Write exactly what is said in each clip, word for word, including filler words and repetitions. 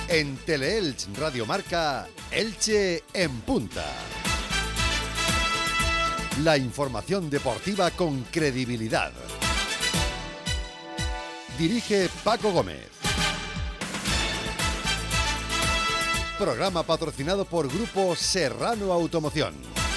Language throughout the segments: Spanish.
En Teleelch Radio Marca, Elche en punta. La información deportiva con credibilidad. Dirige Paco Gómez. Programa patrocinado por Grupo Serrano Automoción.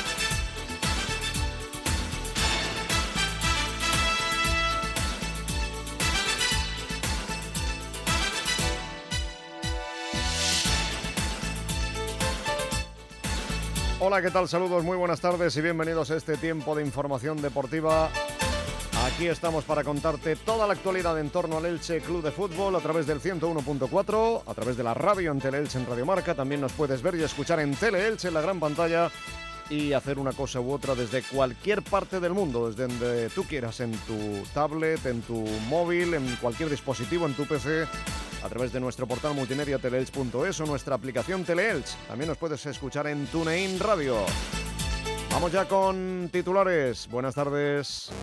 Hola, ¿qué tal? Saludos, muy buenas tardes y bienvenidos a este tiempo de información deportiva. Aquí estamos para contarte toda la actualidad en torno al Elche Club de Fútbol a través del ciento uno punto cuatro, a través de la radio en Teleelch en Radio Marca. También nos puedes ver y escuchar en Teleelch en la gran pantalla y hacer una cosa u otra desde cualquier parte del mundo, desde donde tú quieras, en tu tablet, en tu móvil, en cualquier dispositivo, en tu P C, a través de nuestro portal multimedia teleelch punto es o nuestra aplicación Teleelch. También nos puedes escuchar en TuneIn Radio. Vamos ya con titulares. Buenas tardes.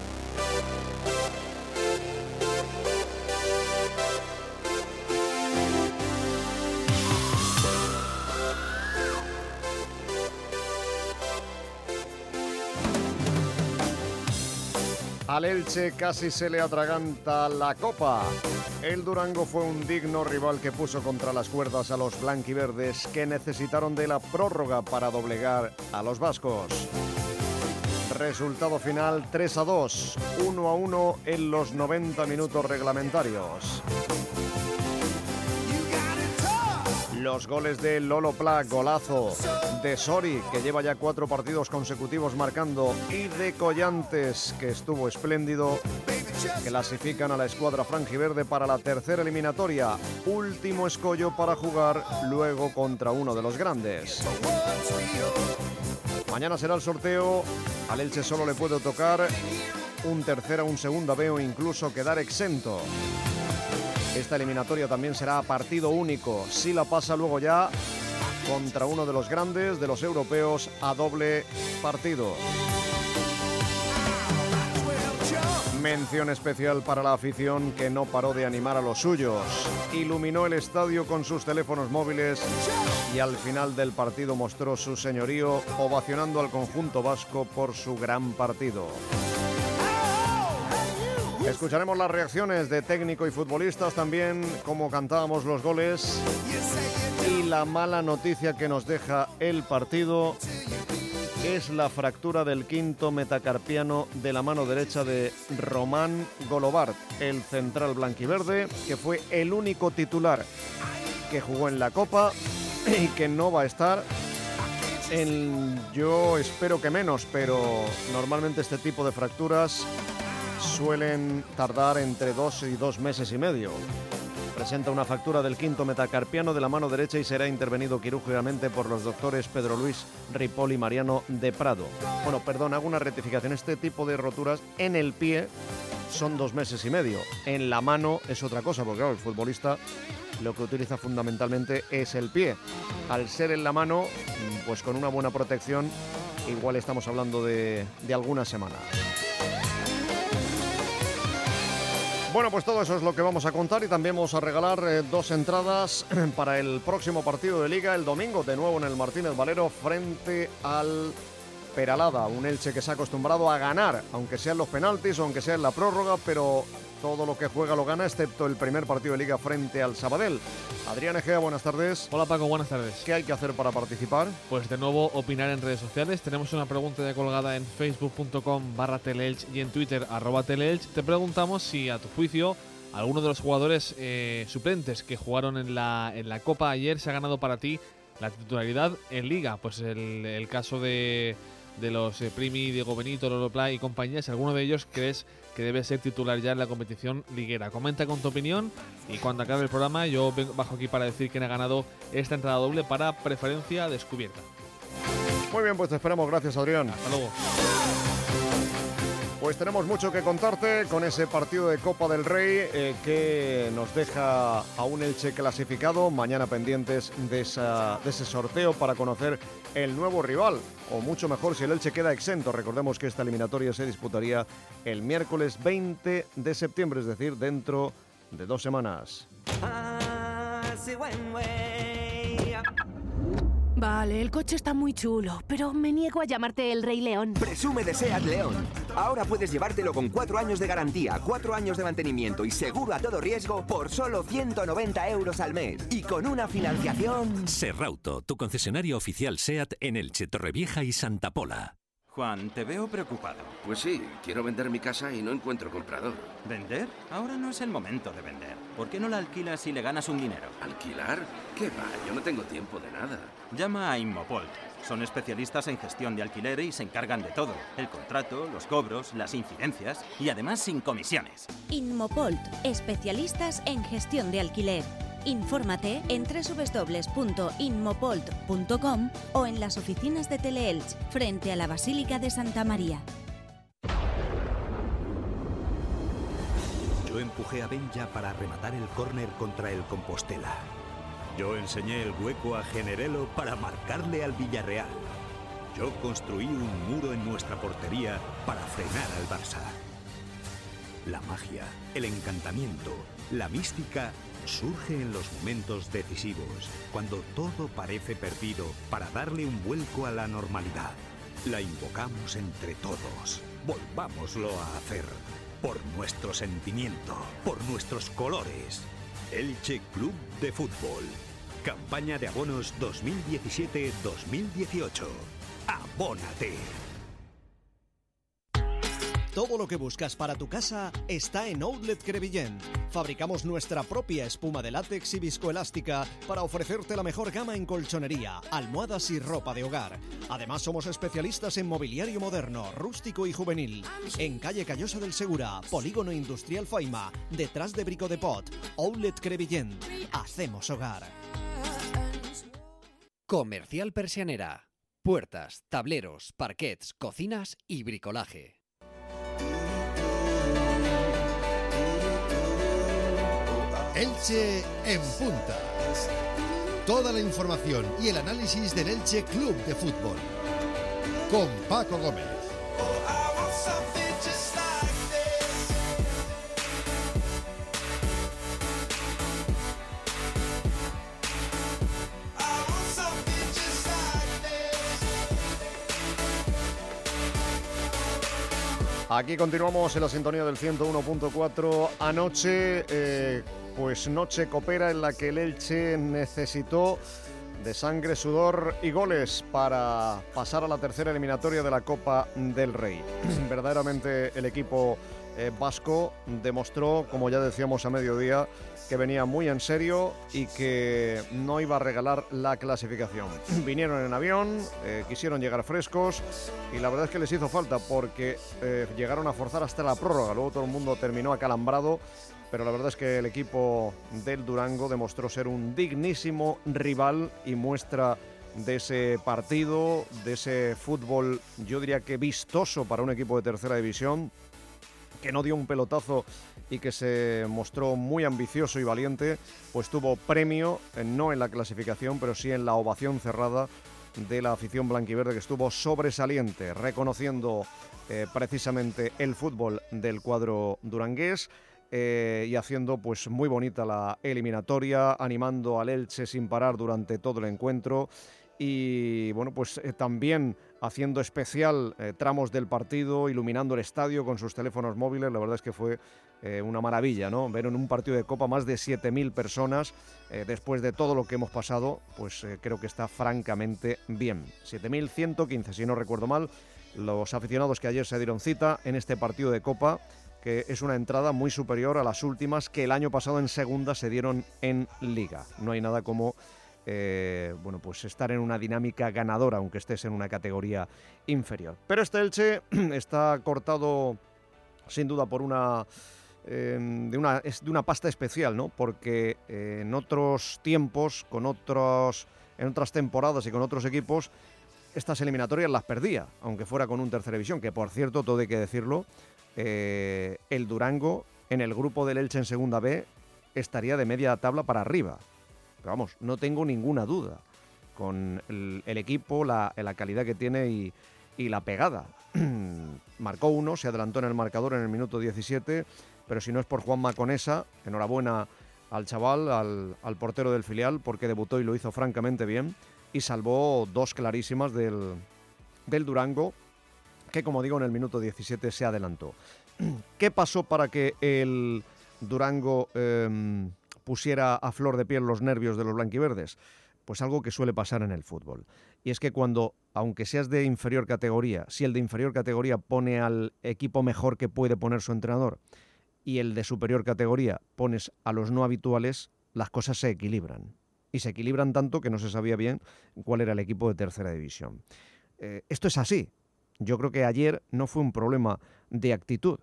Al Elche casi se le atraganta la copa. El Durango fue un digno rival que puso contra las cuerdas a los blanquiverdes, que necesitaron de la prórroga para doblegar a los vascos. Resultado final tres a dos, uno a uno en los noventa minutos reglamentarios. Los goles de Lolo Pla, golazo, de Sori, que lleva ya cuatro partidos consecutivos marcando, y de Collantes, que estuvo espléndido, clasifican a la escuadra franjiverde para la tercera eliminatoria. Último escollo para jugar luego contra uno de los grandes. Mañana será el sorteo. Al Elche solo le puede tocar un tercera, un segunda B o incluso quedar exento. Esta eliminatoria también será a partido único. Si la pasa luego ya contra uno de los grandes, de los europeos, a doble partido. Mención especial para la afición, que no paró de animar a los suyos. Iluminó el estadio con sus teléfonos móviles y al final del partido mostró su señorío, ovacionando al conjunto vasco por su gran partido. Escucharemos las reacciones de técnico y futbolistas, también cómo cantábamos los goles y la mala noticia que nos deja el partido es la fractura del quinto metacarpiano de la mano derecha de Román Golobart, el central blanquiverde, que fue el único titular que jugó en la Copa y que no va a estar en, yo espero que menos, pero normalmente este tipo de fracturas suelen tardar entre dos y dos meses y medio. Presenta una fractura del quinto metacarpiano de la mano derecha y será intervenido quirúrgicamente por los doctores Pedro Luis Ripoll y Mariano de Prado. Bueno, perdón, hago una rectificación. Este tipo de roturas en el pie son dos meses y medio. En la mano es otra cosa, porque claro, el futbolista lo que utiliza fundamentalmente es el pie. Al ser en la mano, pues con una buena protección, igual estamos hablando de, de algunas semanas. Bueno, pues todo eso es lo que vamos a contar y también vamos a regalar eh, dos entradas para el próximo partido de Liga el domingo, de nuevo en el Martínez Valero frente al Peralada, un Elche que se ha acostumbrado a ganar, aunque sean los penaltis o aunque sea en la prórroga, pero todo lo que juega lo gana, excepto el primer partido de Liga frente al Sabadell. Adrián Egea, buenas tardes. Hola Paco, buenas tardes. ¿Qué hay que hacer para participar? Pues de nuevo opinar en redes sociales. Tenemos una pregunta ya colgada en facebook punto com barra teleelch y en Twitter arroba teleelch. Te preguntamos si a tu juicio alguno de los jugadores eh, suplentes que jugaron en la, en la Copa ayer se ha ganado para ti la titularidad en Liga. Pues el, el caso de, de los eh, Primi, Diego Benito, Lolo Pla y compañía, si alguno de ellos crees que debe ser titular ya en la competición liguera. Comenta con tu opinión y cuando acabe el programa yo bajo aquí para decir quién ha ganado esta entrada doble para preferencia descubierta. Muy bien, pues te esperamos. Gracias, Adrián. Hasta luego. Pues tenemos mucho que contarte con ese partido de Copa del Rey eh, que nos deja a un Elche clasificado. Mañana pendientes de, esa, de ese sorteo para conocer el nuevo rival, o mucho mejor si el Elche queda exento. Recordemos que esta eliminatoria se disputaría el miércoles veinte de septiembre, es decir, dentro de dos semanas. Vale, el coche está muy chulo, pero me niego a llamarte el Rey León. Presume de SEAT León. Ahora puedes llevártelo con cuatro años de garantía, cuatro años de mantenimiento y seguro a todo riesgo por solo ciento noventa euros al mes. Y con una financiación... Serrauto, tu concesionario oficial SEAT en Elche, Torrevieja y Santa Pola. Juan, te veo preocupado. Pues sí, quiero vender mi casa y no encuentro comprador. ¿Vender? Ahora no es el momento de vender. ¿Por qué no la alquilas y le ganas un dinero? ¿Alquilar? ¿Qué va? Yo no tengo tiempo de nada. Llama a Inmopolt. Son especialistas en gestión de alquiler y se encargan de todo. El contrato, los cobros, las incidencias y además sin comisiones. Inmopolt, especialistas en gestión de alquiler. Infórmate en doble u doble u doble u punto inmopolt punto com o en las oficinas de Teleelch, frente a la Basílica de Santa María. Yo empujé a Benja para rematar el córner contra el Compostela. Yo enseñé el hueco a Generelo para marcarle al Villarreal. Yo construí un muro en nuestra portería para frenar al Barça. La magia, el encantamiento, la mística surge en los momentos decisivos, cuando todo parece perdido, para darle un vuelco a la normalidad. La invocamos entre todos. Volvámoslo a hacer. Por nuestro sentimiento, por nuestros colores. Elche Club de Fútbol. Campaña de abonos dos mil diecisiete dos mil dieciocho. ¡Abónate! Todo lo que buscas para tu casa está en Outlet Crevillent. Fabricamos nuestra propia espuma de látex y viscoelástica para ofrecerte la mejor gama en colchonería, almohadas y ropa de hogar. Además, somos especialistas en mobiliario moderno, rústico y juvenil. En calle Callosa del Segura, Polígono Industrial Faima, detrás de Brico de Pot. Outlet Crevillent. Hacemos hogar. Comercial Persianera. Puertas, tableros, parquets, cocinas y bricolaje. Elche en punta. Toda la información y el análisis del Elche Club de Fútbol. Con Paco Gómez. Aquí continuamos en la sintonía del ciento uno punto cuatro. Anoche, eh, pues noche copera en la que el Elche necesitó de sangre, sudor y goles para pasar a la tercera eliminatoria de la Copa del Rey. Verdaderamente el equipo eh, vasco demostró, como ya decíamos a mediodía, que venía muy en serio y que no iba a regalar la clasificación. Vinieron en avión, eh, quisieron llegar frescos y la verdad es que les hizo falta porque eh, llegaron a forzar hasta la prórroga. Luego todo el mundo terminó acalambrado, pero la verdad es que el equipo del Durango demostró ser un dignísimo rival y muestra de ese partido, de ese fútbol, yo diría que vistoso para un equipo de tercera división, que no dio un pelotazo y que se mostró muy ambicioso y valiente, pues tuvo premio, eh, no en la clasificación, pero sí en la ovación cerrada de la afición blanquiverde, que estuvo sobresaliente, reconociendo eh, precisamente el fútbol del cuadro durangués eh, y haciendo pues muy bonita la eliminatoria, animando al Elche sin parar durante todo el encuentro y bueno, pues eh, también haciendo especial eh, tramos del partido, iluminando el estadio con sus teléfonos móviles. La verdad es que fue eh, una maravilla, ¿no? Ver en un partido de Copa más de siete mil personas, eh, después de todo lo que hemos pasado, pues eh, creo que está francamente bien. siete mil ciento quince, si no recuerdo mal, los aficionados que ayer se dieron cita en este partido de Copa, que es una entrada muy superior a las últimas que el año pasado en segunda se dieron en Liga. No hay nada como Eh, bueno, pues estar en una dinámica ganadora, aunque estés en una categoría inferior. Pero este Elche está cortado sin duda por una, eh, de una, es de una pasta especial, ¿no? Porque eh, en otros tiempos, con otros, en otras temporadas y con otros equipos, estas eliminatorias las perdía, aunque fuera con un tercera división, que por cierto, todo hay que decirlo, eh, el Durango en el grupo del Elche en segunda B estaría de media tabla para arriba. Pero vamos, no tengo ninguna duda con el, el equipo, la, la calidad que tiene y, y la pegada. Marcó uno, se adelantó en el marcador en el minuto diecisiete, pero si no es por Juanma Conesa, enhorabuena al chaval, al, al portero del filial, porque debutó y lo hizo francamente bien y salvó dos clarísimas del, del Durango, que como digo en el minuto diecisiete se adelantó. ¿Qué pasó para que el Durango eh, pusiera a flor de piel los nervios de los blanquiverdes? Pues algo que suele pasar en el fútbol. Y es que cuando, aunque seas de inferior categoría, si el de inferior categoría pone al equipo mejor que puede poner su entrenador y el de superior categoría pones a los no habituales, las cosas se equilibran. Y se equilibran tanto que no se sabía bien cuál era el equipo de tercera división. Eh, esto es así. Yo creo que ayer no fue un problema de actitud.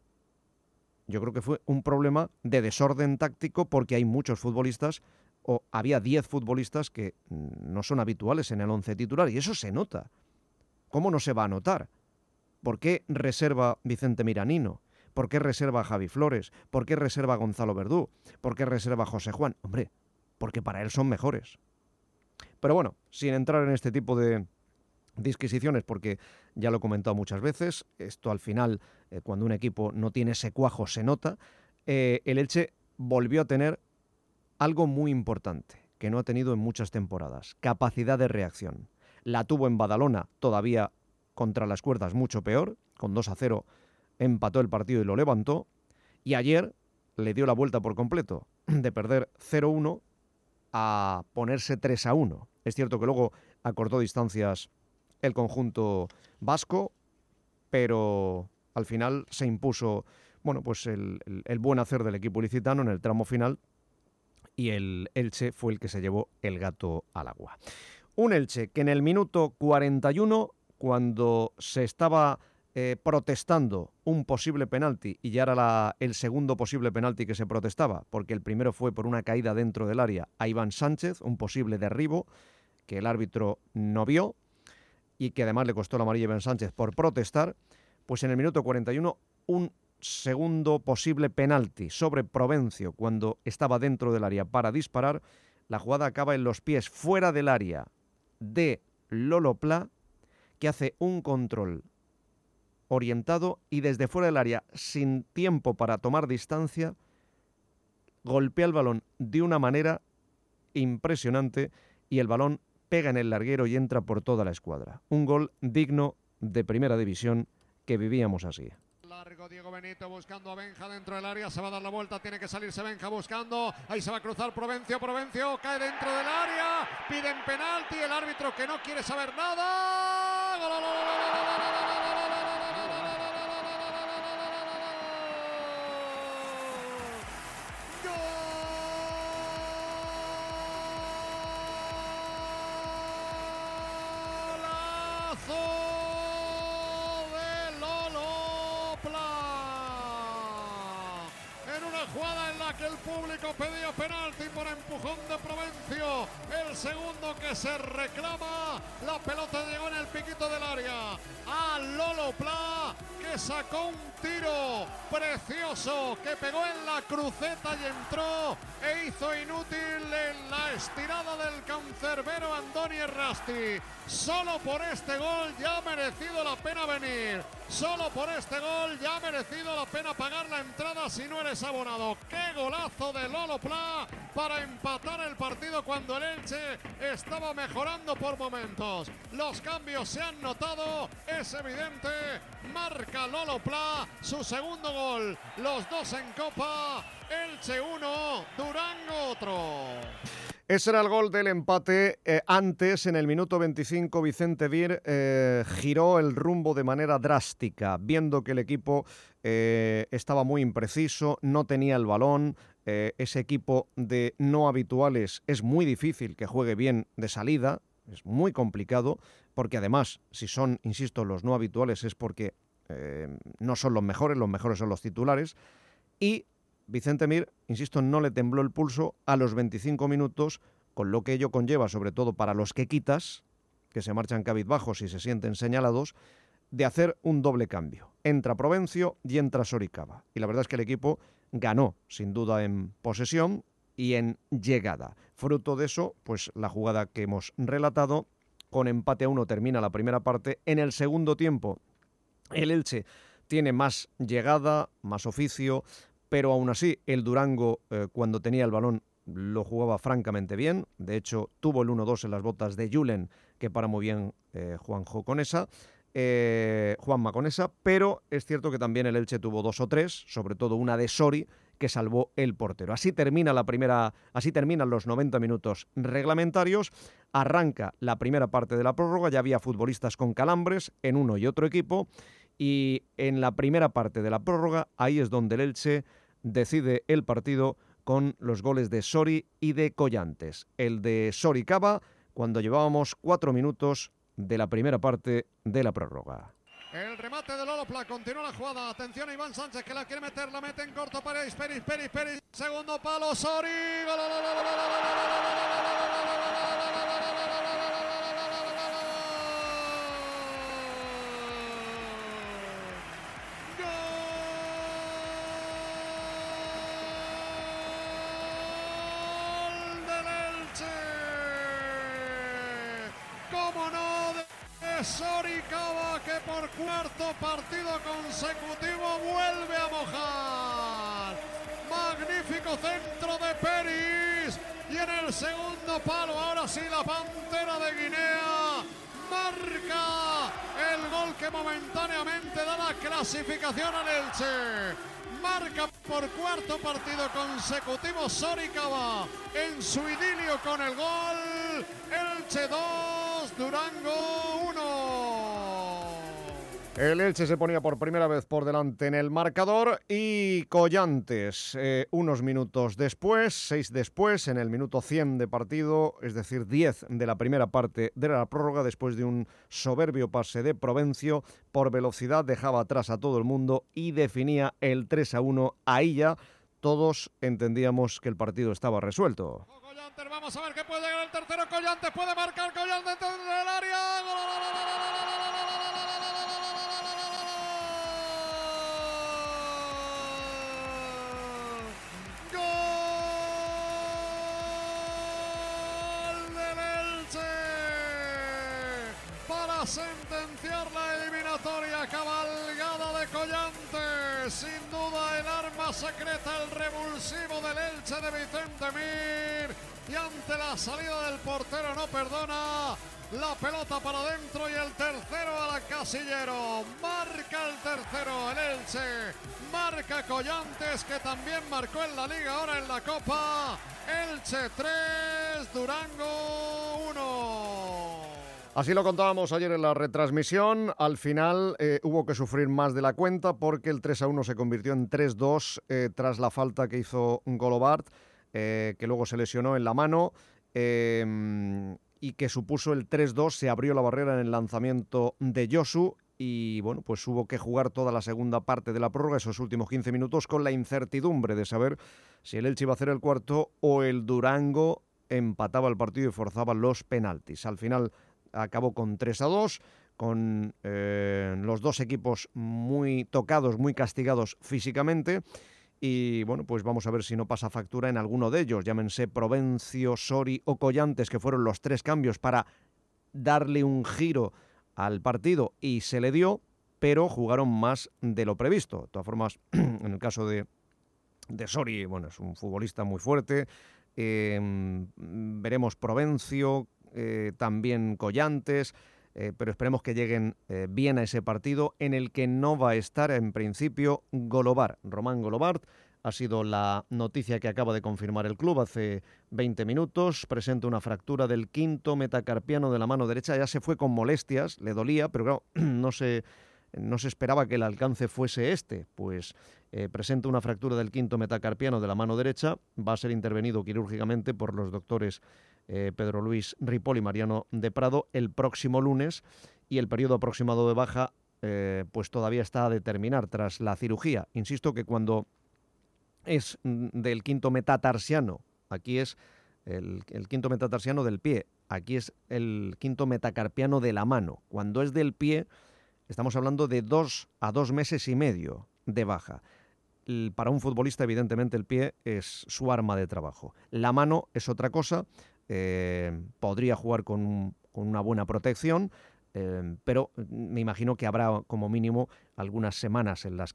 Yo creo que fue un problema de desorden táctico porque hay muchos futbolistas, o había diez futbolistas que no son habituales en el once titular, y eso se nota. ¿Cómo no se va a notar? ¿Por qué reserva Vicente Miranino? ¿Por qué reserva Javi Flores? ¿Por qué reserva Gonzalo Verdú? ¿Por qué reserva José Juan? Hombre, porque para él son mejores. Pero bueno, sin entrar en este tipo de disquisiciones, porque ya lo he comentado muchas veces, esto al final, eh, cuando un equipo no tiene ese cuajo, se nota. Eh, el Elche volvió a tener algo muy importante, que no ha tenido en muchas temporadas: capacidad de reacción. La tuvo en Badalona, todavía contra las cuerdas mucho peor, con dos a cero empató el partido y lo levantó, y ayer le dio la vuelta por completo, de perder cero uno a ponerse tres a uno. Es cierto que luego acortó distancias el conjunto vasco, pero al final se impuso, bueno, pues el, el, el buen hacer del equipo ilicitano en el tramo final, y el Elche fue el que se llevó el gato al agua. Un Elche que en el minuto cuarenta y uno, cuando se estaba eh, protestando un posible penalti, y ya era la, el segundo posible penalti que se protestaba, porque el primero fue por una caída dentro del área a Iván Sánchez, un posible derribo que el árbitro no vio y que además le costó la amarilla a Iván Sánchez por protestar, pues en el minuto cuarenta y uno un segundo posible penalti sobre Provencio cuando estaba dentro del área para disparar. La jugada acaba en los pies fuera del área de Lolo Pla, que hace un control orientado y desde fuera del área, sin tiempo para tomar distancia, golpea el balón de una manera impresionante y el balón pega en el larguero y entra por toda la escuadra. Un gol digno de primera división que vivíamos así. Largo Diego Benito buscando a Benja dentro del área, se va a dar la vuelta, tiene que salirse Benja buscando, ahí se va a cruzar Provencio, Provencio cae dentro del área, piden penalti, el árbitro que no quiere saber nada. ¡Gol, gol, gol, gol, gol, gol, gol, gol! Que el público pedía penalti por empujón de Provencio, el segundo que se reclama, la pelota llegó en el piquito del área a Lolo Pla, que sacó un tiro precioso que pegó en la cruceta y entró e hizo inútil en la estirada del cancerbero Andoni Errasti. Solo por este gol ya ha merecido la pena venir, solo por este gol ya ha merecido la pena pagar la entrada si no eres abonado. ¡Qué golazo de Lolo Pla para empatar el partido cuando el Elche estaba mejorando por momentos! Los cambios se han notado, es evidente, marca Lolo Pla su segundo gol, los dos en Copa, Elche uno, Durango otro. Ese era el gol del empate. Eh, antes, en el minuto veinticinco, Vicente Vir eh, giró el rumbo de manera drástica, viendo que el equipo eh, estaba muy impreciso, no tenía el balón. Eh, ese equipo de no habituales es muy difícil que juegue bien de salida, es muy complicado, porque además, si son, insisto, los no habituales es porque eh, no son los mejores, los mejores son los titulares. Y Vicente Mir, insisto, no le tembló el pulso a los veinticinco minutos, con lo que ello conlleva, sobre todo para los que quitas, que se marchan cabizbajos y se sienten señalados, de hacer un doble cambio. Entra Provencio y entra Soricaba. Y la verdad es que el equipo ganó, sin duda, en posesión y en llegada. Fruto de eso, pues la jugada que hemos relatado, con empate a uno termina la primera parte. En el segundo tiempo, el Elche tiene más llegada, más oficio, pero aún así el Durango eh, cuando tenía el balón lo jugaba francamente bien. De hecho, tuvo el uno dos en las botas de Julen, que para muy bien eh, Juanjo Conesa, eh, Juanma Conesa, pero es cierto que también el Elche tuvo dos o tres, sobre todo una de Sori, que salvó el portero. Así termina la primera, así terminan los noventa minutos reglamentarios. Arranca la primera parte de la prórroga, ya había futbolistas con calambres en uno y otro equipo, y en la primera parte de la prórroga, ahí es donde el Elche decide el partido con los goles de Sori y de Collantes. El de Sori Cava cuando llevábamos cuatro minutos de la primera parte de la prórroga. El remate de Lolo Pla, continúa la jugada. Atención a Iván Sánchez que la quiere meter, la mete en corto para Peris, Peris, Peris, Peris. Segundo palo, Sori. Gol, gol, gol, gol, gol, Sori Cava, que por cuarto partido consecutivo vuelve a mojar. Magnífico centro de Peris. Y en el segundo palo, ahora sí, la Pantera de Guinea marca el gol que momentáneamente da la clasificación al Elche. Marca por cuarto partido consecutivo Sori Cava en su idilio con el gol. Elche dos, Durango uno. El Elche se ponía por primera vez por delante en el marcador y Collantes, eh, unos minutos después, seis después, en el minuto cien de partido, es decir, diez de la primera parte de la prórroga, después de un soberbio pase de Provencio, por velocidad dejaba atrás a todo el mundo y definía el tres a uno. Ahí ya todos entendíamos que el partido estaba resuelto. Collantes, vamos a ver qué puede llegar el tercero. Collantes puede marcar, Collantes dentro del área. Sentenciar la eliminatoria, cabalgada de Collantes, sin duda el arma secreta, el revulsivo del Elche de Vicente Mir, y ante la salida del portero no perdona, la pelota para adentro y el tercero al casillero. Marca el tercero el Elche, marca Collantes, que también marcó en la Liga, ahora en la Copa. Elche tres, Durango uno. Así lo contábamos ayer en la retransmisión. Al final eh, hubo que sufrir más de la cuenta porque el tres a uno se convirtió en tres dos eh, tras la falta que hizo Golobart, eh, que luego se lesionó en la mano, eh, y que supuso el tres dos. Se abrió la barrera en el lanzamiento de Josu y bueno, pues hubo que jugar toda la segunda parte de la prórroga, esos últimos quince minutos, con la incertidumbre de saber si el Elche iba a hacer el cuarto o el Durango empataba el partido y forzaba los penaltis. Al final acabó con tres a dos, con eh, los dos equipos muy tocados, muy castigados físicamente. Y bueno, pues vamos a ver si no pasa factura en alguno de ellos. Llámense Provencio, Sori o Collantes, que fueron los tres cambios para darle un giro al partido y se le dio, pero jugaron más de lo previsto. De todas formas, en el caso de, de Sori, bueno, es un futbolista muy fuerte. Eh, veremos Provencio, Eh, también Collantes, eh, pero esperemos que lleguen eh, bien a ese partido en el que no va a estar en principio Golobart. Román Golobart ha sido la noticia que acaba de confirmar el club hace veinte minutos. Presenta una fractura del quinto metacarpiano de la mano derecha. Ya se fue con molestias, le dolía, pero claro, no se, no se esperaba que el alcance fuese este. Pues eh, presenta una fractura del quinto metacarpiano de la mano derecha. Va a ser intervenido quirúrgicamente por los doctores Eh, Pedro Luis Ripoll y Mariano de Prado el próximo lunes, y el periodo aproximado de baja eh, pues todavía está a determinar tras la cirugía. Insisto que cuando es del quinto metatarsiano, aquí es el, el quinto metatarsiano del pie, aquí es el quinto metacarpiano de la mano. Cuando es del pie estamos hablando de dos a dos meses y medio de baja. Para un futbolista, evidentemente, el pie es su arma de trabajo. La mano es otra cosa. Eh, podría jugar con, con una buena protección, eh, pero me imagino que habrá como mínimo algunas semanas en las que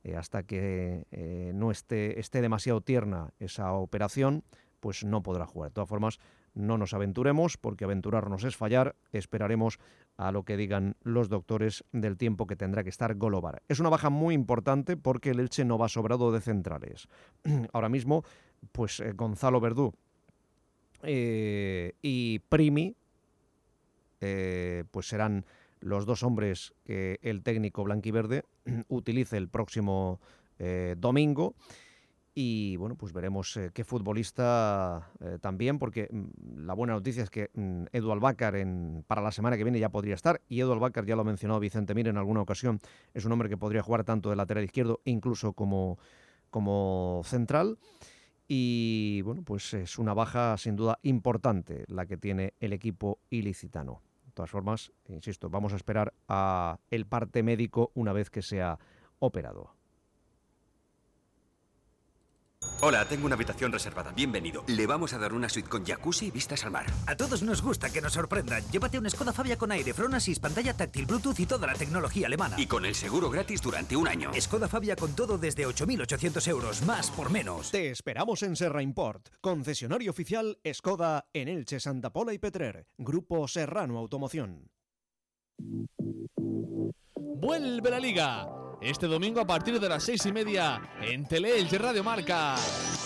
eh, hasta que eh, no esté, esté demasiado tierna esa operación, pues no podrá jugar. De todas formas, no nos aventuremos, porque aventurarnos es fallar. Esperaremos a lo que digan los doctores del tiempo que tendrá que estar Golobar. Es una baja muy importante porque el Elche no va sobrado de centrales. Ahora mismo, pues eh, Gonzalo Verdú eh, y Primi, eh, pues serán los dos hombres que el técnico blanquiverde utilice el próximo eh, domingo. Y bueno, pues veremos eh, qué futbolista eh, también, porque mm, la buena noticia es que mm, Edu Albácar en, para la semana que viene ya podría estar, y Edu Albácar, ya lo ha mencionado Vicente Mir en alguna ocasión, es un hombre que podría jugar tanto de lateral izquierdo, incluso como, como central. Y bueno, pues es una baja sin duda importante la que tiene el equipo ilicitano. De todas formas, insisto, vamos a esperar a el parte médico una vez que sea operado. Hola, tengo una habitación reservada. Bienvenido. Le vamos a dar una suite con jacuzzi y vistas al mar. A todos nos gusta que nos sorprendan. Llévate un Skoda Fabia con aire, front assist, pantalla táctil, Bluetooth y toda la tecnología alemana. Y con el seguro gratis durante un año. Skoda Fabia con todo desde ocho mil ochocientos euros, más por menos. Te esperamos en Serra Import, concesionario oficial Skoda en Elche, Santa Pola y Petrer. Grupo Serrano Automoción. Vuelve la Liga. Este domingo a partir de las seis y media en Teleelch Radio Marca.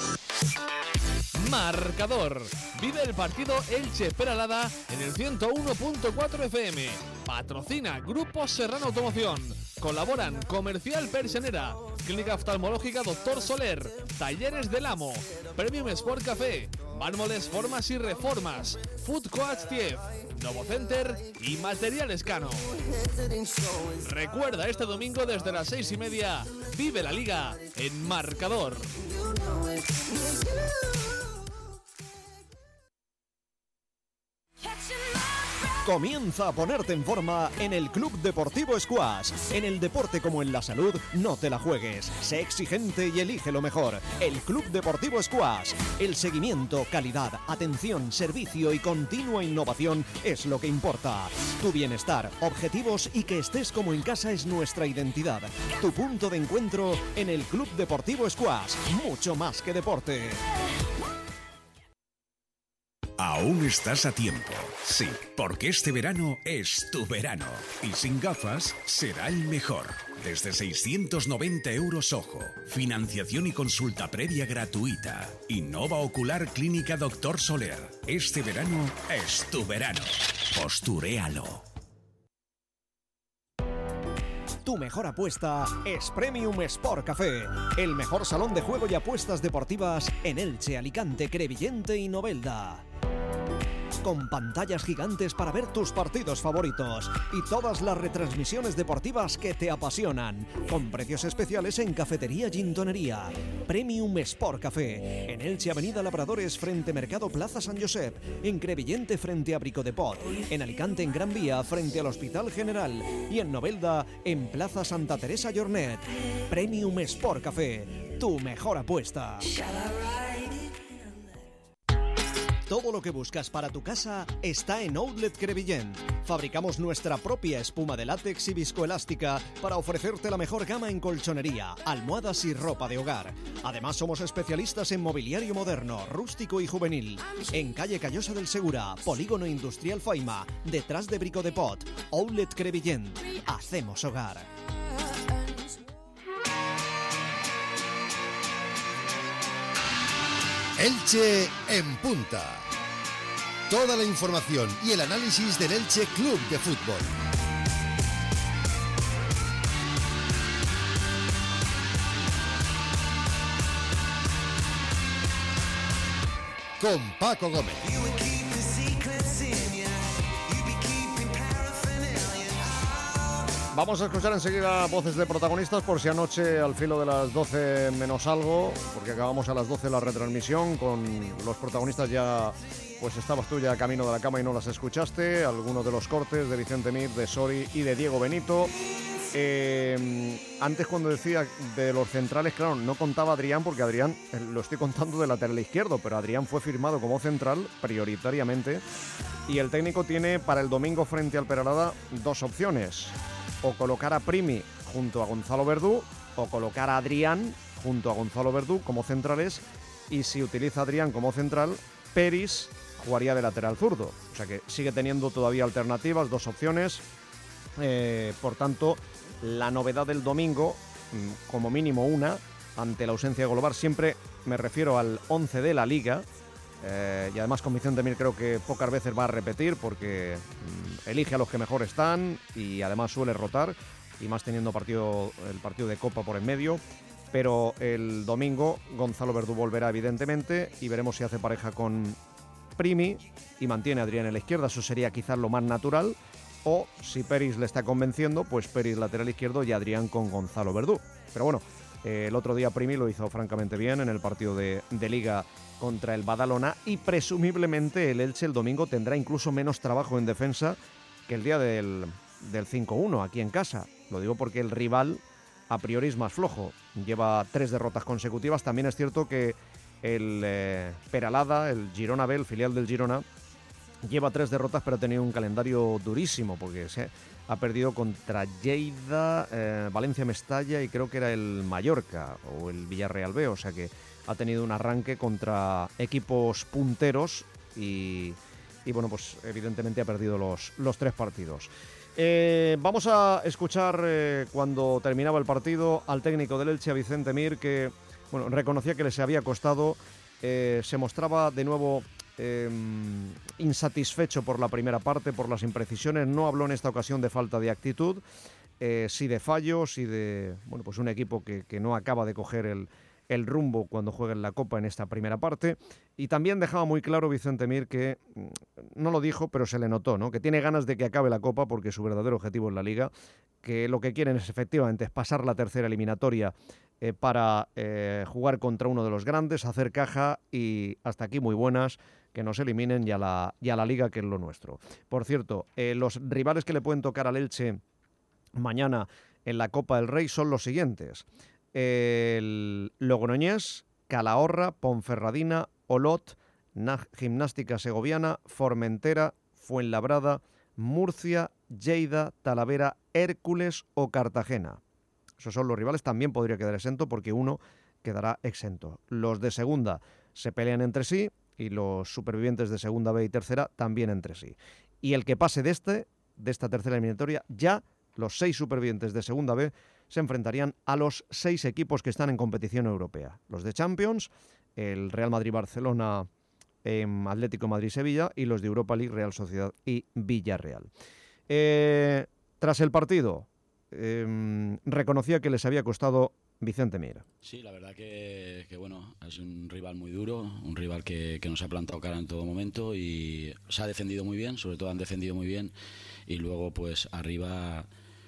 Marcador. Vive el partido Elche Peralada en el ciento uno punto cuatro F M. Patrocina Grupo Serrano Automoción. Colaboran Comercial Persianera, Clínica Oftalmológica Doctor Soler, Talleres del Amo, Premium Sport Café, Mármoles Formas y Reformas, Food Coach Tief, Novocenter y Materiales Cano. Recuerda, este domingo desde las seis y media, vive la Liga en Marcador. Comienza a ponerte en forma en el Club Deportivo Squash. En el deporte como en la salud, no te la juegues. Sé exigente y elige lo mejor. El Club Deportivo Squash. El seguimiento, calidad, atención, servicio y continua innovación es lo que importa. Tu bienestar, objetivos y que estés como en casa es nuestra identidad. Tu punto de encuentro en el Club Deportivo Squash. Mucho más que deporte. Aún estás a tiempo. Sí, porque este verano es tu verano. Y sin gafas será el mejor. Desde seiscientos noventa euros ojo. Financiación y consulta previa gratuita. Innova Ocular Clínica Doctor Soler. Este verano es tu verano. Posturéalo. Tu mejor apuesta es Premium Sport Café, el mejor salón de juego y apuestas deportivas en Elche, Alicante, Crevillente y Novelda. Con pantallas gigantes para ver tus partidos favoritos y todas las retransmisiones deportivas que te apasionan, con precios especiales en cafetería y gintonería. Premium Sport Café, en Elche, Avenida Labradores frente Mercado Plaza San Josep, en Crevillente frente a Brico de Pot, en Alicante en Gran Vía frente al Hospital General y en Novelda en Plaza Santa Teresa Llornet. Premium Sport Café, tu mejor apuesta. Todo lo que buscas para tu casa está en Outlet Crevillent. Fabricamos nuestra propia espuma de látex y viscoelástica para ofrecerte la mejor gama en colchonería, almohadas y ropa de hogar. Además, somos especialistas en mobiliario moderno, rústico y juvenil. En calle Callosa del Segura, Polígono Industrial Faima, detrás de Brico de Pot. Outlet Crevillent. Hacemos hogar. Elche en punta. Toda la información y el análisis del Elche Club de Fútbol. Con Paco Gómez. Vamos a escuchar enseguida voces de protagonistas, por si anoche al filo de las doce menos algo, porque acabamos a las doce la retransmisión, con los protagonistas ya, pues estabas tú ya camino de la cama y no las escuchaste, algunos de los cortes de Vicente Mir, de Sori y de Diego Benito. Eh, antes cuando decía de los centrales, claro, no contaba Adrián, porque Adrián, lo estoy contando de lateral izquierdo, pero Adrián fue firmado como central prioritariamente, y el técnico tiene para el domingo frente al Peralada dos opciones: o colocar a Primi junto a Gonzalo Verdú, o colocar a Adrián junto a Gonzalo Verdú como centrales, y si utiliza a Adrián como central, Peris jugaría de lateral zurdo. O sea que sigue teniendo todavía alternativas, dos opciones. Eh, por tanto, la novedad del domingo, como mínimo una, ante la ausencia de Golobar, siempre me refiero al once de la Liga, eh, y además con Vicente Mir creo que pocas veces va a repetir porque mm, elige a los que mejor están y además suele rotar, y más teniendo partido, el partido de Copa por en medio. Pero el domingo Gonzalo Verdú volverá evidentemente y veremos si hace pareja con Primi y mantiene a Adrián en la izquierda, eso sería quizás lo más natural. O si Peris le está convenciendo, pues Peris lateral izquierdo y Adrián con Gonzalo Verdú. Pero bueno, eh, el otro día Primi lo hizo francamente bien en el partido de, de Liga contra el Badalona, y presumiblemente el Elche el domingo tendrá incluso menos trabajo en defensa que el día del, del cinco uno aquí en casa. Lo digo porque el rival a priori es más flojo, lleva tres derrotas consecutivas. También es cierto que el eh, Peralada, el Girona B, el filial del Girona, lleva tres derrotas, pero ha tenido un calendario durísimo porque se ha perdido contra Lleida, eh, Valencia Mestalla y creo que era el Mallorca o el Villarreal B. O sea que ha tenido un arranque contra equipos punteros y, y bueno, pues evidentemente ha perdido los, los tres partidos. Eh, vamos a escuchar eh, cuando terminaba el partido al técnico del Elche, a Vicente Mir, que bueno, reconocía que les había costado, eh, se mostraba de nuevo Eh, insatisfecho por la primera parte, por las imprecisiones. No habló en esta ocasión de falta de actitud, eh, sí de fallos y de bueno, pues un equipo que, que no acaba de coger el, el rumbo cuando juega en la Copa en esta primera parte. Y también dejaba muy claro Vicente Mir que, no lo dijo, pero se le notó, ¿no?, que tiene ganas de que acabe la Copa porque su verdadero objetivo es la Liga, que lo que quieren es efectivamente es pasar la tercera eliminatoria eh, para eh, jugar contra uno de los grandes, hacer caja y hasta aquí muy buenas, que nos eliminen y a la, y a la Liga, que es lo nuestro. Por cierto, eh, los rivales que le pueden tocar al Elche mañana en la Copa del Rey son los siguientes: el Logroñés, Calahorra, Ponferradina, Olot, Gimnástica Segoviana, Formentera, Fuenlabrada, Murcia, Lleida, Talavera, Hércules o Cartagena. Esos son los rivales. También podría quedar exento porque uno quedará exento. Los de segunda se pelean entre sí y los supervivientes de segunda B y tercera también entre sí. Y el que pase de este, de esta tercera eliminatoria, ya los seis supervivientes de segunda B se enfrentarían a los seis equipos que están en competición europea. Los de Champions, el Real Madrid-Barcelona, eh, Atlético Madrid-Sevilla, y los de Europa League, Real Sociedad y Villarreal. Eh, tras el partido, eh, reconocía que les había costado Vicente Mir. Sí, la verdad que, que bueno, es un rival muy duro, un rival que, que nos ha plantado cara en todo momento y se ha defendido muy bien, sobre todo han defendido muy bien, y luego pues arriba,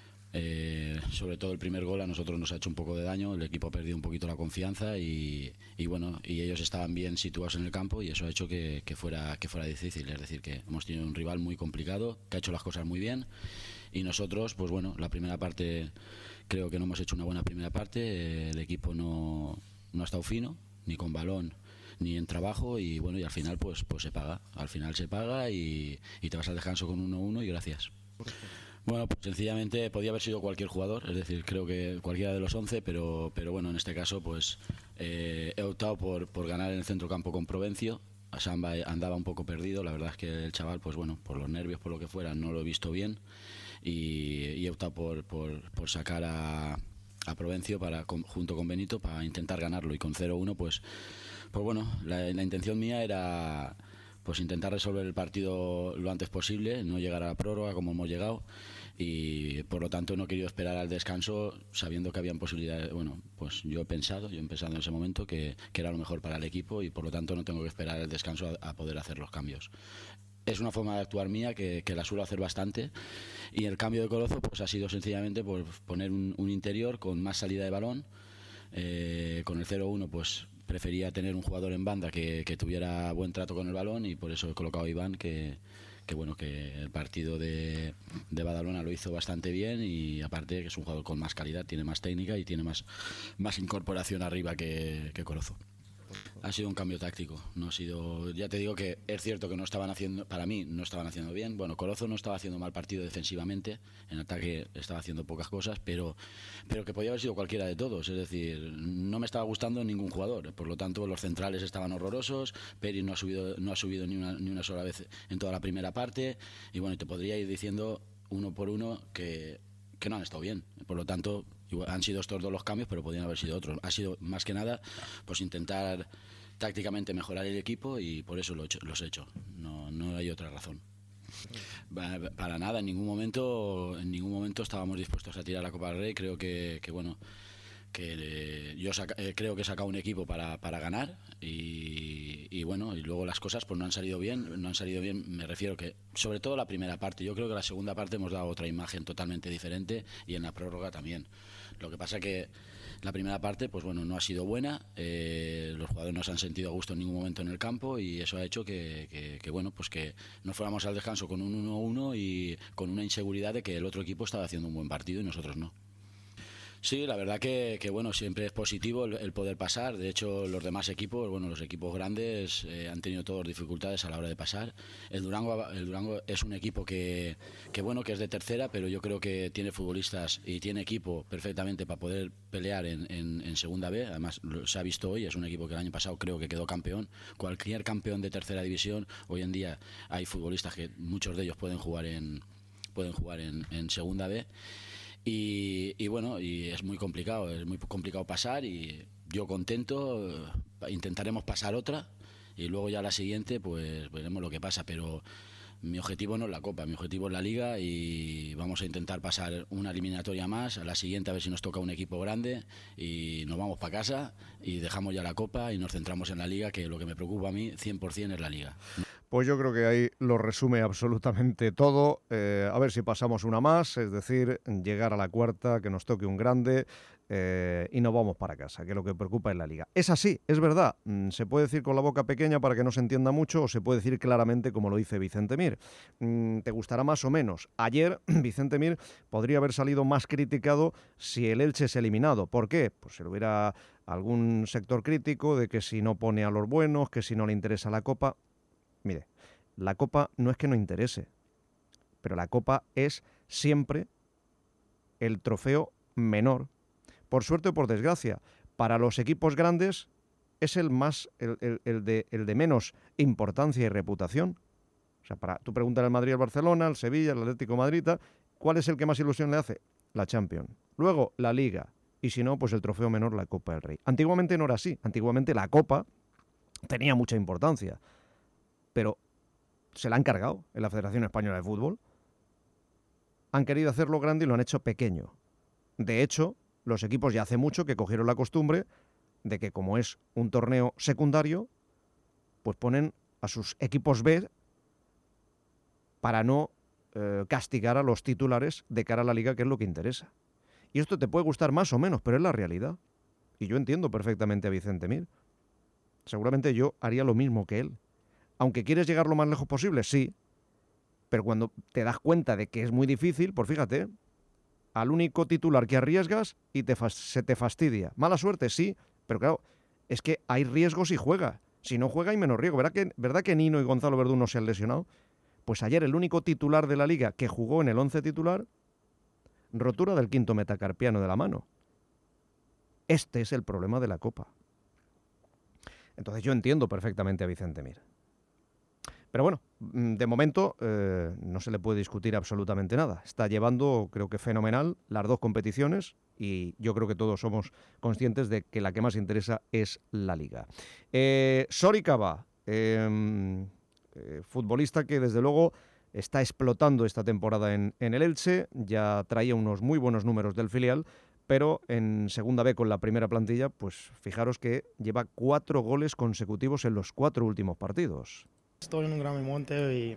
eh, sobre todo el primer gol a nosotros nos ha hecho un poco de daño, el equipo ha perdido un poquito la confianza y, y bueno, y ellos estaban bien situados en el campo y eso ha hecho que, que, fuera, que fuera difícil, es decir, que hemos tenido un rival muy complicado, que ha hecho las cosas muy bien, y nosotros, pues bueno, la primera parte creo que no hemos hecho una buena primera parte, el equipo no, no ha estado fino, ni con balón, ni en trabajo, y bueno, y al final pues, pues se paga, al final se paga y, y te vas al descanso con uno uno y gracias. Bueno, pues sencillamente podía haber sido cualquier jugador, es decir, creo que cualquiera de los once, pero, pero bueno, en este caso pues eh, he optado por, por ganar en el centrocampo con Provencio. Samba andaba un poco perdido, la verdad es que el chaval, pues bueno, por los nervios, por lo que fuera, no lo he visto bien. Y, y he optado por, por, por sacar a, a Provencio para, con, junto con Benito para intentar ganarlo, y con cero uno pues, pues bueno, la, la intención mía era pues intentar resolver el partido lo antes posible, no llegar a la prórroga como hemos llegado, y por lo tanto no he querido esperar al descanso sabiendo que habían posibilidades. Bueno, pues yo he pensado, yo he pensado en ese momento que, que era lo mejor para el equipo y por lo tanto no tengo que esperar el descanso a, a poder hacer los cambios. Es una forma de actuar mía que, que la suelo hacer bastante, y el cambio de Colozo pues ha sido sencillamente por poner un, un interior con más salida de balón. Eh, con el cero uno pues prefería tener un jugador en banda que, que tuviera buen trato con el balón, y por eso he colocado a Iván, que, que bueno, que el partido de, de Badalona lo hizo bastante bien, y aparte que es un jugador con más calidad, tiene más técnica y tiene más, más incorporación arriba que, que Colozo. Ha sido un cambio táctico, no ha sido, ya te digo que es cierto que no estaban haciendo, para mí no estaban haciendo bien. Bueno, Corozo no estaba haciendo mal partido defensivamente, en ataque estaba haciendo pocas cosas, pero, pero que podía haber sido cualquiera de todos. Es decir, no me estaba gustando ningún jugador, por lo tanto los centrales estaban horrorosos, Peri no ha subido, no ha subido ni una, ni una sola vez en toda la primera parte, y bueno, te podría ir diciendo uno por uno que, que no han estado bien, por lo tanto igual, han sido estos dos los cambios, pero podrían haber sido otros. Ha sido más que nada pues intentar tácticamente mejorar el equipo, y por eso lo he hecho, los he hecho. No, no hay otra razón. Para nada, en ningún momento, en ningún momento estábamos dispuestos a tirar la Copa del Rey. Creo que, que bueno, que eh, yo saca, eh, creo que he sacado un equipo para, para ganar, y, y bueno, y luego las cosas pues no han salido bien, no han salido bien, me refiero que sobre todo la primera parte. Yo creo que la segunda parte hemos dado otra imagen totalmente diferente, y en la prórroga también. Lo que pasa que la primera parte, pues bueno, no ha sido buena, eh, los jugadores no se han sentido a gusto en ningún momento en el campo, y eso ha hecho que, que, que bueno, pues que nos fuéramos al descanso con un uno uno y con una inseguridad de que el otro equipo estaba haciendo un buen partido y nosotros no. Sí, la verdad que, que bueno, siempre es positivo el, el poder pasar. De hecho, los demás equipos, bueno, los equipos grandes eh, han tenido todas dificultades a la hora de pasar. El Durango, el Durango es un equipo que, que bueno, que es de tercera, pero yo creo que tiene futbolistas y tiene equipo perfectamente para poder pelear en, en, en segunda B. Además, lo, se ha visto hoy, es un equipo que el año pasado creo que quedó campeón. Cualquier campeón de tercera división, hoy en día hay futbolistas que muchos de ellos pueden jugar en, pueden jugar en, en segunda B. Y, y bueno, y es muy complicado, es muy complicado pasar, y yo contento, intentaremos pasar otra y luego ya la siguiente pues veremos lo que pasa, pero mi objetivo no es la Copa, mi objetivo es la Liga, y vamos a intentar pasar una eliminatoria más, a la siguiente a ver si nos toca un equipo grande y nos vamos para casa y dejamos ya la Copa y nos centramos en la Liga, que lo que me preocupa a mí cien por ciento es la Liga. Pues yo creo que ahí lo resume absolutamente todo. Eh, a ver si pasamos una más, es decir, llegar a la cuarta, que nos toque un grande eh, y nos vamos para casa, que lo que preocupa es la Liga. Es así, es verdad. Mm, se puede decir con la boca pequeña para que no se entienda mucho, o se puede decir claramente como lo dice Vicente Mir. Mm, te gustará más o menos. Ayer Vicente Mir podría haber salido más criticado si el Elche es eliminado. ¿Por qué? Pues si hubiera algún sector crítico de que si no pone a los buenos, que si no le interesa la Copa. Mire, la Copa no es que no interese, pero la Copa es siempre el trofeo menor. Por suerte o por desgracia, para los equipos grandes es el más el, el, el, de, el de menos importancia y reputación. O sea, para, tú preguntas al Madrid, al Barcelona, al Sevilla, al Atlético de Madrid, ¿cuál es el que más ilusión le hace? La Champions. Luego, la Liga. Y si no, pues el trofeo menor, la Copa del Rey. Antiguamente no era así. Antiguamente la Copa tenía mucha importancia. Pero se la han cargado en la Federación Española de Fútbol. Han querido hacerlo grande y lo han hecho pequeño. De hecho, los equipos ya hace mucho que cogieron la costumbre de que, como es un torneo secundario, pues ponen a sus equipos B para no eh, castigar a los titulares de cara a la Liga, que es lo que interesa. Y esto te puede gustar más o menos, pero es la realidad. Y yo entiendo perfectamente a Vicente Mir. Seguramente yo haría lo mismo que él. Aunque quieres llegar lo más lejos posible, sí, pero cuando te das cuenta de que es muy difícil, pues fíjate, al único titular que arriesgas y te se te fastidia. Mala suerte, sí, pero claro, es que hay riesgos y juega. Si no juega hay menos riesgo. ¿Verdad que, ¿verdad que Nino y Gonzalo Verdú no se han lesionado? Pues ayer el único titular de la Liga que jugó en el once titular, rotura del quinto metacarpiano de la mano. Este es el problema de la Copa. Entonces yo entiendo perfectamente a Vicente Mir. Pero bueno, de momento eh, no se le puede discutir absolutamente nada. Está llevando, creo que fenomenal, las dos competiciones, y yo creo que todos somos conscientes de que la que más interesa es la Liga. Eh, Soricaba, eh, eh, futbolista que desde luego está explotando esta temporada en, en el Elche, ya traía unos muy buenos números del filial, pero en segunda B con la primera plantilla, pues fijaros que lleva cuatro goles consecutivos en los cuatro últimos partidos. Estoy en un gran momento y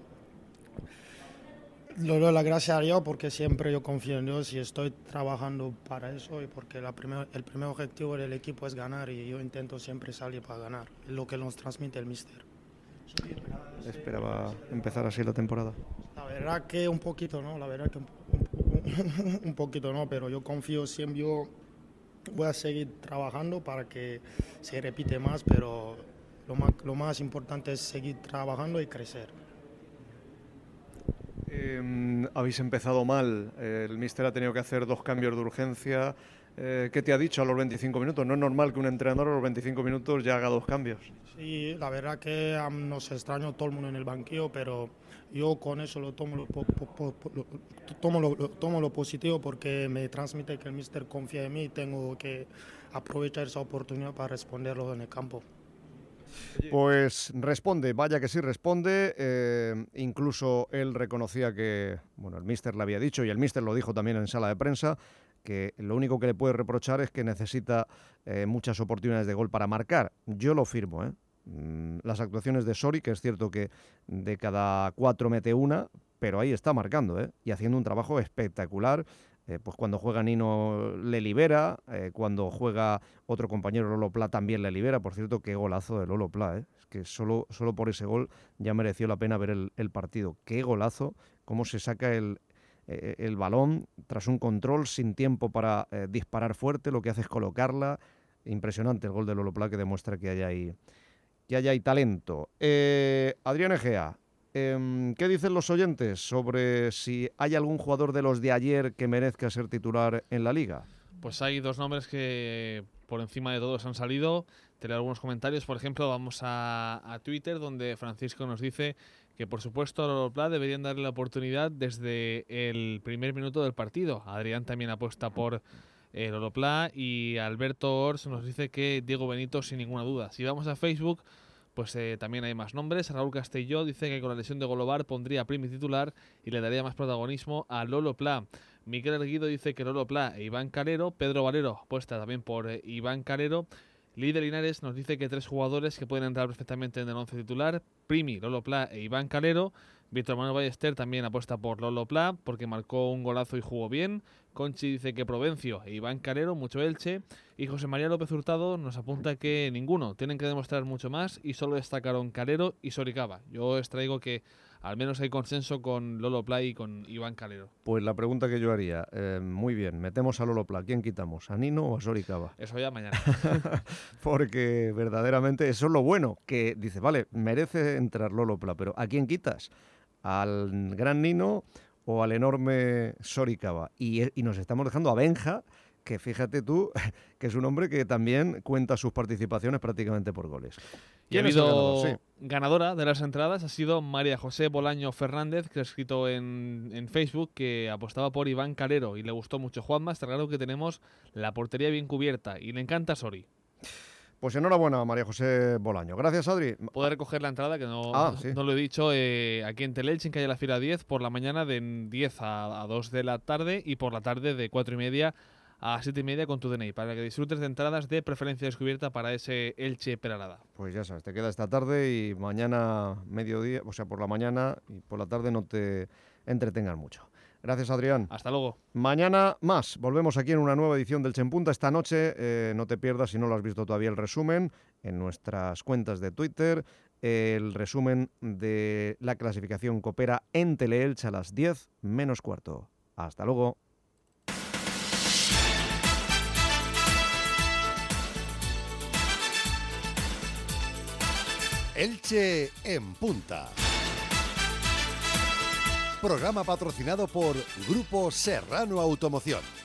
le doy las gracias a Dios porque siempre yo confío en Dios y estoy trabajando para eso, y porque la primer, el primer objetivo del equipo es ganar, y yo intento siempre salir para ganar, es lo que nos transmite el míster. ¿Esperaba empezar así la temporada? La verdad que un poquito, ¿no? La verdad que un, un, un poquito, ¿no? Pero yo confío siempre, yo voy a seguir trabajando para que se repite más, pero lo más, lo más importante es seguir trabajando y crecer. Eh, habéis empezado mal, eh, el míster ha tenido que hacer dos cambios de urgencia. Eh, ¿Qué te ha dicho a los veinticinco minutos? No es normal que un entrenador a los veinticinco minutos ya haga dos cambios. Sí, la verdad que um, nos extraño todo el mundo en el banquillo, pero yo con eso lo tomo lo, po, po, po, lo, tomo, lo, lo, tomo lo positivo porque me transmite que el míster confía en mí y tengo que aprovechar esa oportunidad para responderlo en el campo. Pues responde, vaya que sí responde, eh, incluso él reconocía que, bueno, el míster le había dicho y el míster lo dijo también en sala de prensa, que lo único que le puede reprochar es que necesita eh, muchas oportunidades de gol para marcar. Yo lo firmo, ¿eh? Las actuaciones de Sori, que es cierto que de cada cuatro mete una, pero ahí está marcando, ¿eh? Y haciendo un trabajo espectacular. Eh, pues cuando juega Nino le libera, eh, cuando juega otro compañero Lolo Pla también le libera. Por cierto, qué golazo de Lolo Pla, ¿eh? Es que solo, solo por ese gol ya mereció la pena ver el, el partido. Qué golazo, cómo se saca el, eh, el balón tras un control sin tiempo para eh, disparar fuerte, lo que hace es colocarla. Impresionante el gol de Lolo Pla, que demuestra que hay ahí, que hay ahí talento. Eh, Adrián Egea, Eh, ¿qué dicen los oyentes sobre si hay algún jugador de los de ayer que merezca ser titular en la Liga? Pues hay dos nombres que por encima de todos han salido. Te leo algunos comentarios. Por ejemplo, vamos a, a Twitter, donde Francisco nos dice que por supuesto a Lolo Pla deberían darle la oportunidad desde el primer minuto del partido. Adrián también apuesta por eh, Lolo Pla, y Alberto Ors nos dice que Diego Benito sin ninguna duda. Si vamos a Facebook, pues eh, también hay más nombres. Raúl Castelló dice que con la lesión de Golobar pondría a Primi titular y le daría más protagonismo a Lolo Pla. Miguel Erguido dice que Lolo Pla e Iván Calero. Pedro Valero apuesta también por eh, Iván Calero. Líder Linares nos dice que tres jugadores que pueden entrar perfectamente en el once titular: Primi, Lolo Pla e Iván Calero. Víctor Manuel Ballester también apuesta por Lolo Pla porque marcó un golazo y jugó bien. Conchi dice que Provencio e Iván Calero, mucho Elche. Y José María López Hurtado nos apunta que ninguno, tienen que demostrar mucho más y solo destacaron Calero y Soricaba. Yo extraigo que al menos hay consenso con Lolo Pla y con Iván Calero. Pues la pregunta que yo haría, eh, muy bien, metemos a Lolo Pla, ¿quién quitamos? ¿A Nino o a Soricaba? Eso ya mañana. Porque verdaderamente eso es lo bueno, que dice, vale, merece entrar Lolo Pla, pero ¿a quién quitas? ¿Al gran Nino o al enorme Soricaba? Y, y nos estamos dejando a Benja, que fíjate tú, que es un hombre que también cuenta sus participaciones prácticamente por goles. Y ha habido sí. ganadora de las entradas, ha sido María José Bolaño Fernández, que ha escrito en, en Facebook que apostaba por Iván Calero y le gustó mucho Juanma. Está claro que tenemos la portería bien cubierta y le encanta Sori. Pues enhorabuena, María José Bolaño. Gracias, Adri. Puede recoger la entrada, que no, ah, sí. no lo he dicho, eh, aquí en Teleelch, en calle La Fira diez, por la mañana de diez a dos de la tarde y por la tarde de cuatro y media a siete y media con tu D N I, para que disfrutes de entradas de preferencia descubierta para ese Elche Peralada. Pues ya sabes, te queda esta tarde y mañana mediodía, o sea, por la mañana y por la tarde no te entretengas mucho. Gracias, Adrián. Hasta luego. Mañana más. Volvemos aquí en una nueva edición del Elche en Punta. Esta noche, eh, no te pierdas, si no lo has visto todavía, el resumen en nuestras cuentas de Twitter, el resumen de la clasificación Copera en Teleelch a las diez menos cuarto. Hasta luego. Elche en Punta. Programa patrocinado por Grupo Serrano Automoción.